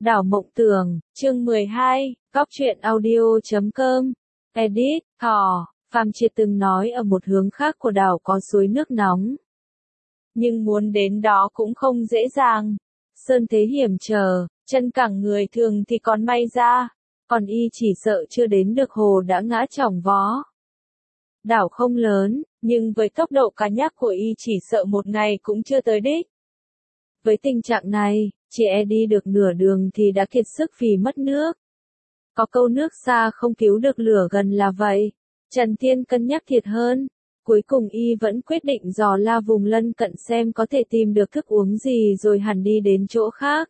Đảo Mộng Tường, chương 12, Góc truyện audio.com, Edit, Thỏ, Phàm Triệt từng nói ở một hướng khác của đảo có suối nước nóng. Nhưng muốn đến đó cũng không dễ dàng. Sơn thế hiểm trở, chân cẳng người thường thì còn may ra, còn y chỉ sợ chưa đến được hồ đã ngã chỏng vó. Đảo không lớn, nhưng với tốc độ cá nhắc của y chỉ sợ một ngày cũng chưa tới đích. Với tình trạng này, chị e đi được nửa đường thì đã kiệt sức vì mất nước. Có câu nước xa không cứu được lửa gần là vậy. Trần Thiên cân nhắc thiệt hơn. Cuối cùng y vẫn quyết định dò la vùng lân cận xem có thể tìm được thức uống gì rồi hẳn đi đến chỗ khác.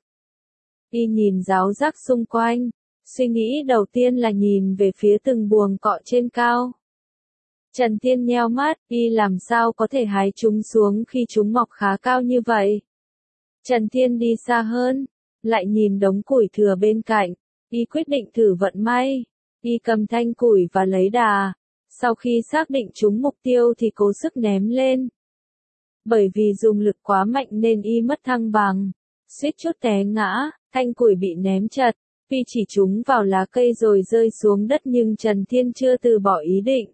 Y nhìn ráo rác xung quanh. Suy nghĩ đầu tiên là nhìn về phía từng buồng cọ trên cao. Trần Thiên nheo mắt, y làm sao có thể hái chúng xuống khi chúng mọc khá cao như vậy. Trần Thiên đi xa hơn, lại nhìn đống củi thừa bên cạnh, y quyết định thử vận may. Y cầm thanh củi và lấy đà, sau khi xác định trúng mục tiêu thì cố sức ném lên. Bởi vì dùng lực quá mạnh nên y mất thăng bằng, suýt chút té ngã, thanh củi bị ném chật, tuy chỉ trúng vào lá cây rồi rơi xuống đất nhưng Trần Thiên chưa từ bỏ ý định.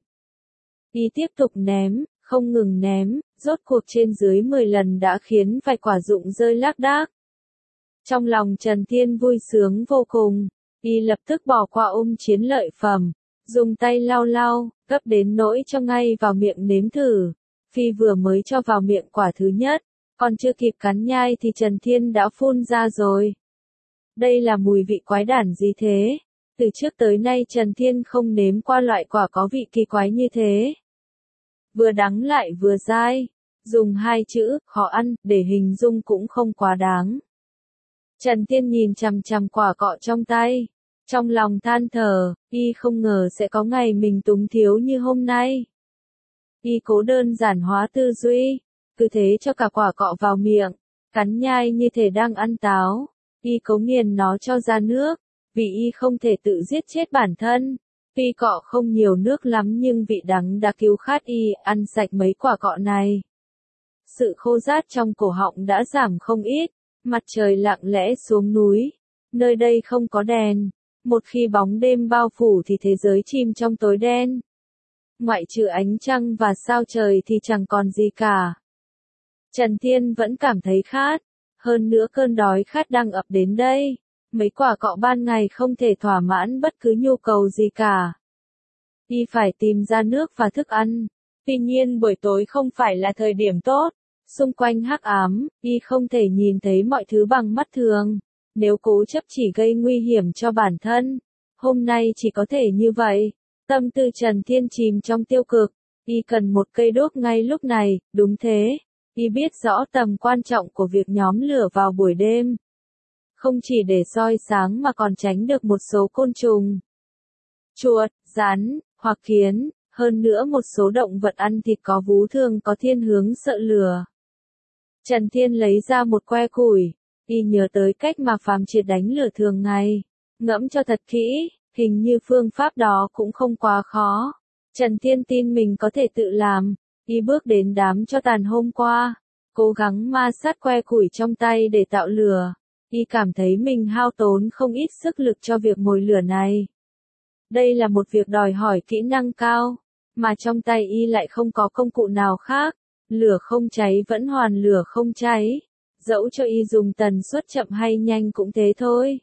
Y tiếp tục ném, không ngừng ném, rốt cuộc trên dưới 10 lần đã khiến vài quả rụng rơi lác đác. Trong lòng Trần Thiên vui sướng vô cùng, y lập tức bỏ qua chiến lợi phẩm, dùng tay lau lau, gấp đến nỗi cho ngay vào miệng nếm thử. Phi vừa mới cho vào miệng quả thứ nhất, còn chưa kịp cắn nhai thì Trần Thiên đã phun ra rồi. Đây là mùi vị quái đản gì thế? Từ trước tới nay Trần Thiên không nếm qua loại quả có vị kỳ quái như thế. Vừa đắng lại vừa dai, dùng hai chữ, khó ăn, để hình dung cũng không quá đáng. Trần Thiên nhìn chằm chằm quả cọ trong tay, trong lòng than thở, y không ngờ sẽ có ngày mình túng thiếu như hôm nay. Y cố đơn giản hóa tư duy, cứ thế cho cả quả cọ vào miệng, cắn nhai như thể đang ăn táo, y cố nghiền nó cho ra nước, vì y không thể tự giết chết bản thân. Tuy cọ không nhiều nước lắm nhưng vị đắng đã cứu khát y, ăn sạch mấy quả cọ này. Sự khô rát trong cổ họng đã giảm không ít, mặt trời lặng lẽ xuống núi. Nơi đây không có đèn, một khi bóng đêm bao phủ thì thế giới chìm trong tối đen. Ngoại trừ ánh trăng và sao trời thì chẳng còn gì cả. Trần Thiên vẫn cảm thấy khát, hơn nữa cơn đói khát đang ập đến đây. Mấy quả cọ ban ngày không thể thỏa mãn bất cứ nhu cầu gì cả. Y phải tìm ra nước và thức ăn. Tuy nhiên buổi tối không phải là thời điểm tốt. Xung quanh hắc ám, y không thể nhìn thấy mọi thứ bằng mắt thường. Nếu cố chấp chỉ gây nguy hiểm cho bản thân. Hôm nay chỉ có thể như vậy. Tâm tư Trần Thiên chìm trong tiêu cực. Y cần một cây đốt ngay lúc này, đúng thế. Y biết rõ tầm quan trọng của việc nhóm lửa vào buổi đêm. Không chỉ để soi sáng mà còn tránh được một số côn trùng, chuột, rắn, hoặc kiến, hơn nữa một số động vật ăn thịt có vú thường có thiên hướng sợ lửa. Trần Thiên lấy ra một que củi, y nhớ tới cách mà Phàm Triệt đánh lửa thường ngày, ngẫm cho thật kỹ, hình như phương pháp đó cũng không quá khó. Trần Thiên tin mình có thể tự làm, y bước đến đám tro tàn hôm qua, cố gắng ma sát que củi trong tay để tạo lửa. Y cảm thấy mình hao tốn không ít sức lực cho việc mồi lửa này. Đây là một việc đòi hỏi kỹ năng cao, mà trong tay y lại không có công cụ nào khác. Lửa không cháy vẫn hoàn lửa không cháy. Dẫu cho y dùng tần suất chậm hay nhanh cũng thế thôi.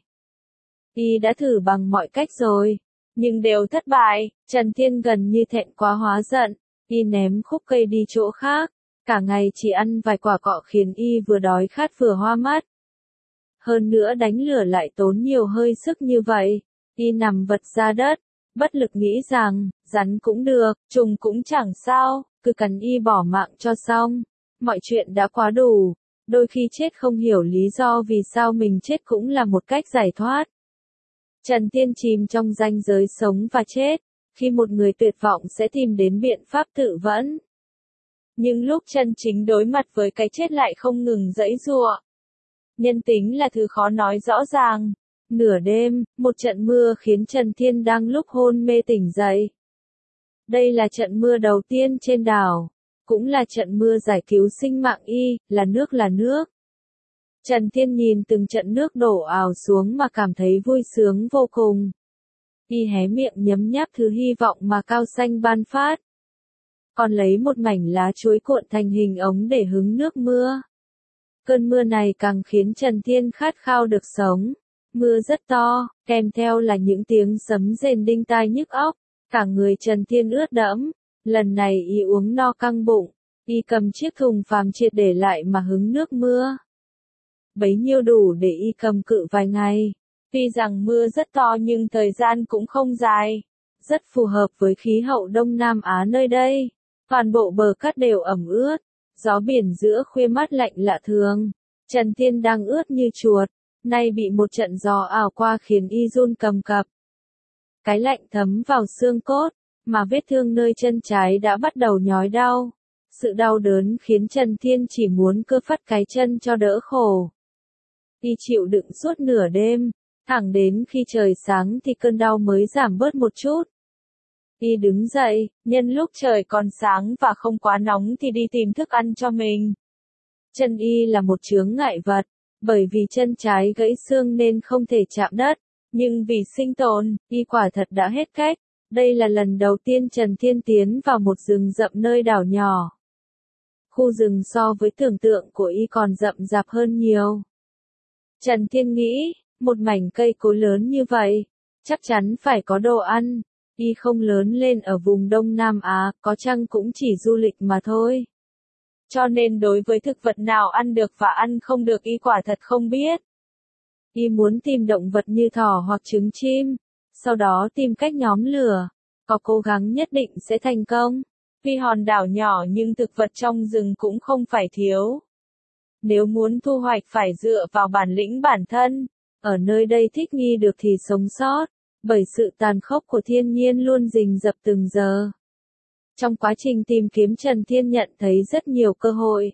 Y đã thử bằng mọi cách rồi, nhưng đều thất bại. Trần Thiên gần như thẹn quá hóa giận. Y ném khúc cây đi chỗ khác. Cả ngày chỉ ăn vài quả cọ khiến y vừa đói khát vừa hoa mắt. Hơn nữa đánh lửa lại tốn nhiều hơi sức như vậy. Y nằm vật ra đất, bất lực nghĩ rằng, rắn cũng được, trùng cũng chẳng sao, cứ cắn y bỏ mạng cho xong. Mọi chuyện đã quá đủ, đôi khi chết không hiểu lý do vì sao mình chết cũng là một cách giải thoát. Trần Thiên chìm trong ranh giới sống và chết, khi một người tuyệt vọng sẽ tìm đến biện pháp tự vẫn. Nhưng lúc chân chính đối mặt với cái chết lại không ngừng giãy giụa. Nhân tính là thứ khó nói rõ ràng. Nửa đêm, một trận mưa khiến Trần Thiên đang lúc hôn mê tỉnh dậy. Đây là trận mưa đầu tiên trên đảo, cũng là trận mưa giải cứu sinh mạng y, là nước là nước. Trần Thiên nhìn từng trận nước đổ ào xuống mà cảm thấy vui sướng vô cùng. Y hé miệng nhấm nháp thứ hy vọng mà Cao Xanh ban phát. Còn lấy một mảnh lá chuối cuộn thành hình ống để hứng nước mưa. Cơn mưa này càng khiến Trần Thiên khát khao được sống. Mưa rất to, kèm theo là những tiếng sấm rền đinh tai nhức óc. Cả người Trần Thiên ướt đẫm. Lần này y uống no căng bụng. Y cầm chiếc thùng phàm triệt để lại mà hứng nước mưa. Bấy nhiêu đủ để y cầm cự vài ngày. Tuy rằng mưa rất to nhưng thời gian cũng không dài. Rất phù hợp với khí hậu Đông Nam Á nơi đây. Toàn bộ bờ cát đều ẩm ướt. Gió biển giữa khuya mát lạnh lạ thường. Trần Thiên đang ướt như chuột. Nay bị một trận gió ảo qua khiến y run cầm cập. Cái lạnh thấm vào xương cốt. Mà vết thương nơi chân trái đã bắt đầu nhói đau. Sự đau đớn khiến Trần Thiên chỉ muốn cơ phắt cái chân cho đỡ khổ. Y chịu đựng suốt nửa đêm. Thẳng đến khi trời sáng thì cơn đau mới giảm bớt một chút. Y đứng dậy, nhân lúc trời còn sáng và không quá nóng thì đi tìm thức ăn cho mình. Chân y là một chướng ngại vật, bởi vì chân trái gãy xương nên không thể chạm đất, nhưng vì sinh tồn, y quả thật đã hết cách. Đây là lần đầu tiên Trần Thiên tiến vào một rừng rậm nơi đảo nhỏ. Khu rừng so với tưởng tượng của y còn rậm rạp hơn nhiều. Trần Thiên nghĩ, một mảnh cây cối lớn như vậy, chắc chắn phải có đồ ăn. Y không lớn lên ở vùng Đông Nam Á, có chăng cũng chỉ du lịch mà thôi. Cho nên đối với thực vật nào ăn được và ăn không được y quả thật không biết. Y muốn tìm động vật như thỏ hoặc trứng chim, sau đó tìm cách nhóm lửa. Có cố gắng nhất định sẽ thành công. Tuy hòn đảo nhỏ nhưng thực vật trong rừng cũng không phải thiếu. Nếu muốn thu hoạch phải dựa vào bản lĩnh bản thân. Ở nơi đây thích nghi được thì sống sót. Bởi sự tàn khốc của thiên nhiên luôn rình rập từng giờ. Trong quá trình tìm kiếm Trần Thiên nhận thấy rất nhiều cơ hội.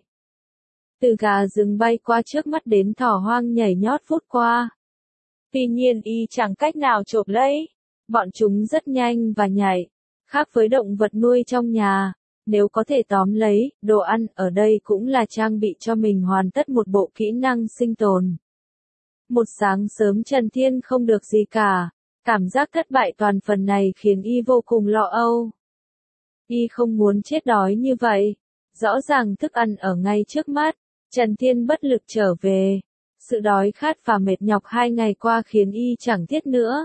Từ gà rừng bay qua trước mắt đến thỏ hoang nhảy nhót vút qua. Tuy nhiên y chẳng cách nào chộp lấy. Bọn chúng rất nhanh và nhạy. Khác với động vật nuôi trong nhà. Nếu có thể tóm lấy, đồ ăn ở đây cũng là trang bị cho mình hoàn tất một bộ kỹ năng sinh tồn. Một sáng sớm Trần Thiên không được gì cả. Cảm giác thất bại toàn phần này khiến y vô cùng lo âu. Y không muốn chết đói như vậy. Rõ ràng thức ăn ở ngay trước mắt. Trần Thiên bất lực trở về. Sự đói khát và mệt nhọc 2 ngày qua khiến y chẳng thiết nữa.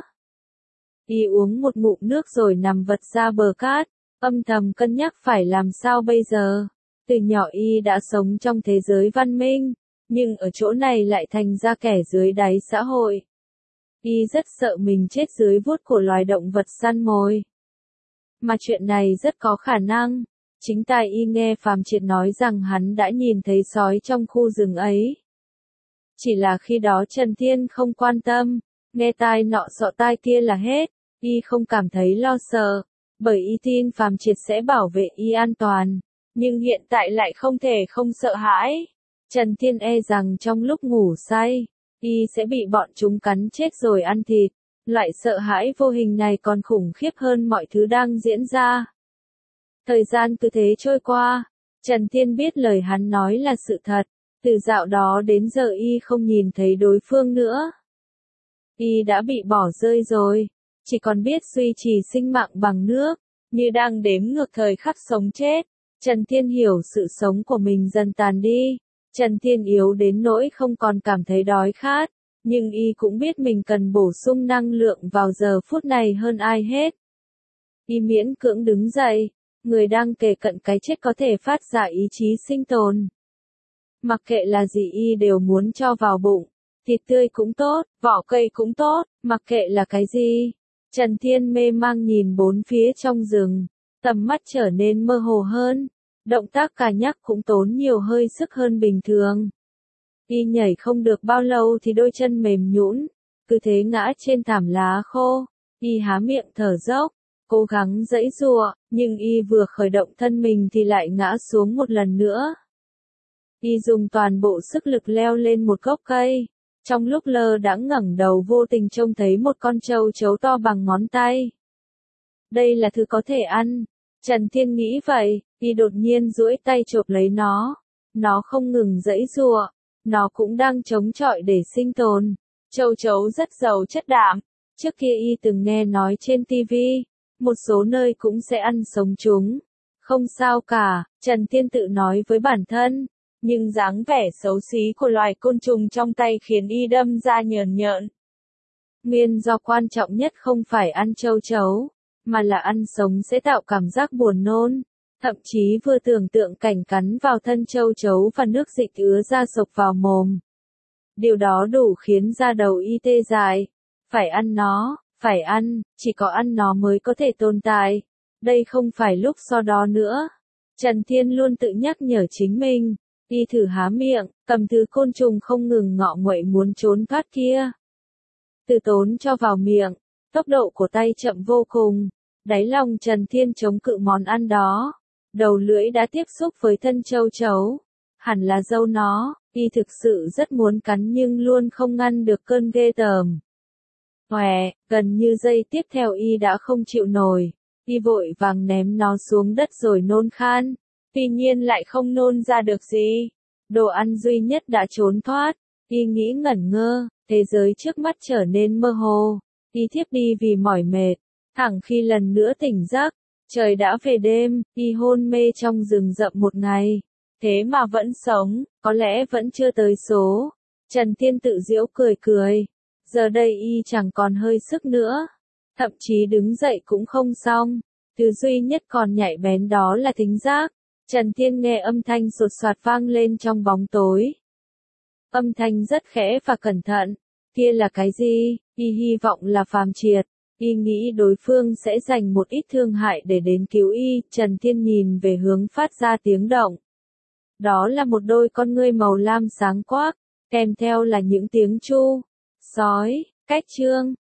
Y uống một ngụm nước rồi nằm vật ra bờ cát. Âm thầm cân nhắc phải làm sao bây giờ. Từ nhỏ y đã sống trong thế giới văn minh. Nhưng ở chỗ này lại thành ra kẻ dưới đáy xã hội. Y rất sợ mình chết dưới vuốt của loài động vật săn mồi. Mà chuyện này rất có khả năng. Chính tai y nghe Phàm Triệt nói rằng hắn đã nhìn thấy sói trong khu rừng ấy. Chỉ là khi đó Trần Thiên không quan tâm. Nghe tai nọ sọ tai kia là hết. Y không cảm thấy lo sợ. Bởi y tin Phàm Triệt sẽ bảo vệ y an toàn. Nhưng hiện tại lại không thể không sợ hãi. Trần Thiên e rằng trong lúc ngủ say, y sẽ bị bọn chúng cắn chết rồi ăn thịt. Loại sợ hãi vô hình này còn khủng khiếp hơn mọi thứ đang diễn ra. Thời gian cứ thế trôi qua. Trần Thiên biết lời hắn nói là sự thật. Từ dạo đó đến giờ y không nhìn thấy đối phương nữa. Y đã bị bỏ rơi rồi. Chỉ còn biết duy trì sinh mạng bằng nước. Như đang đếm ngược thời khắc sống chết. Trần Thiên hiểu sự sống của mình dần tàn đi. Trần Thiên yếu đến nỗi không còn cảm thấy đói khát. Nhưng y cũng biết mình cần bổ sung năng lượng vào giờ phút này hơn ai hết. Y miễn cưỡng đứng dậy. Người đang kề cận cái chết có thể phát ra ý chí sinh tồn. Mặc kệ là gì y đều muốn cho vào bụng. Thịt tươi cũng tốt, vỏ cây cũng tốt, mặc kệ là cái gì. Trần Thiên mê mang nhìn bốn phía trong rừng. Tầm mắt trở nên mơ hồ hơn. Động tác cà nhắc cũng tốn nhiều hơi sức hơn bình thường. Y nhảy không được bao lâu thì đôi chân mềm nhũn, cứ thế ngã trên thảm lá khô. Y há miệng thở dốc, cố gắng giãy giụa, nhưng y vừa khởi động thân mình thì lại ngã xuống một lần nữa. Y dùng toàn bộ sức lực leo lên một gốc cây. Trong lúc lơ đãng ngẩng đầu vô tình trông thấy một con trâu chấu to bằng ngón tay. Đây là thứ có thể ăn. Trần Thiên nghĩ vậy, y đột nhiên duỗi tay chộp lấy nó. Nó không ngừng giãy giụa. nó cũng đang chống chọi để sinh tồn. Châu chấu rất giàu chất đạm. Trước kia y từng nghe nói trên TV, một số nơi cũng sẽ ăn sống chúng. Không sao cả, Trần Thiên tự nói với bản thân. Nhưng dáng vẻ xấu xí của loài côn trùng trong tay khiến y đâm ra nhờn nhợn. Nguyên do quan trọng nhất không phải ăn châu chấu, mà là ăn sống sẽ tạo cảm giác buồn nôn. Thậm chí vừa tưởng tượng cảnh cắn vào thân châu chấu và nước dịch ứa ra sộc vào mồm. Điều đó đủ khiến da đầu y tê dại. Phải ăn nó, phải ăn, chỉ có ăn nó mới có thể tồn tại. Đây không phải lúc so đo nữa. Trần Thiên luôn tự nhắc nhở chính mình. Y thử há miệng, cầm thứ côn trùng không ngừng ngọ nguậy muốn trốn thoát kia. Từ tốn cho vào miệng, tốc độ của tay chậm vô cùng. Đáy lòng Trần Thiên chống cự món ăn đó. Đầu lưỡi đã tiếp xúc với thân châu chấu. Hẳn là dâu nó, y thực sự rất muốn cắn nhưng luôn không ngăn được cơn ghê tởm. Hoè, gần như giây tiếp theo y đã không chịu nổi. Y vội vàng ném nó xuống đất rồi nôn khan. Tuy nhiên lại không nôn ra được gì. Đồ ăn duy nhất đã trốn thoát. Y nghĩ ngẩn ngơ, thế giới trước mắt trở nên mơ hồ. Y thiếp đi vì mỏi mệt. Thẳng khi lần nữa tỉnh giấc, trời đã về đêm, y hôn mê trong rừng rậm một ngày. Thế mà vẫn sống, có lẽ vẫn chưa tới số. Trần Thiên tự giễu cười cười. Giờ đây y chẳng còn hơi sức nữa. Thậm chí đứng dậy cũng không xong. Thứ duy nhất còn nhạy bén đó là thính giác. Trần Thiên nghe âm thanh sột soạt vang lên trong bóng tối. Âm thanh rất khẽ và cẩn thận. Kia là cái gì? Y hy vọng là Phàm Triệt. Y nghĩ đối phương sẽ dành một ít thương hại để đến cứu y. Trần Thiên nhìn về hướng phát ra tiếng động. Đó là một đôi con ngươi màu lam sáng quắc, kèm theo là những tiếng chu, sói, cách chương.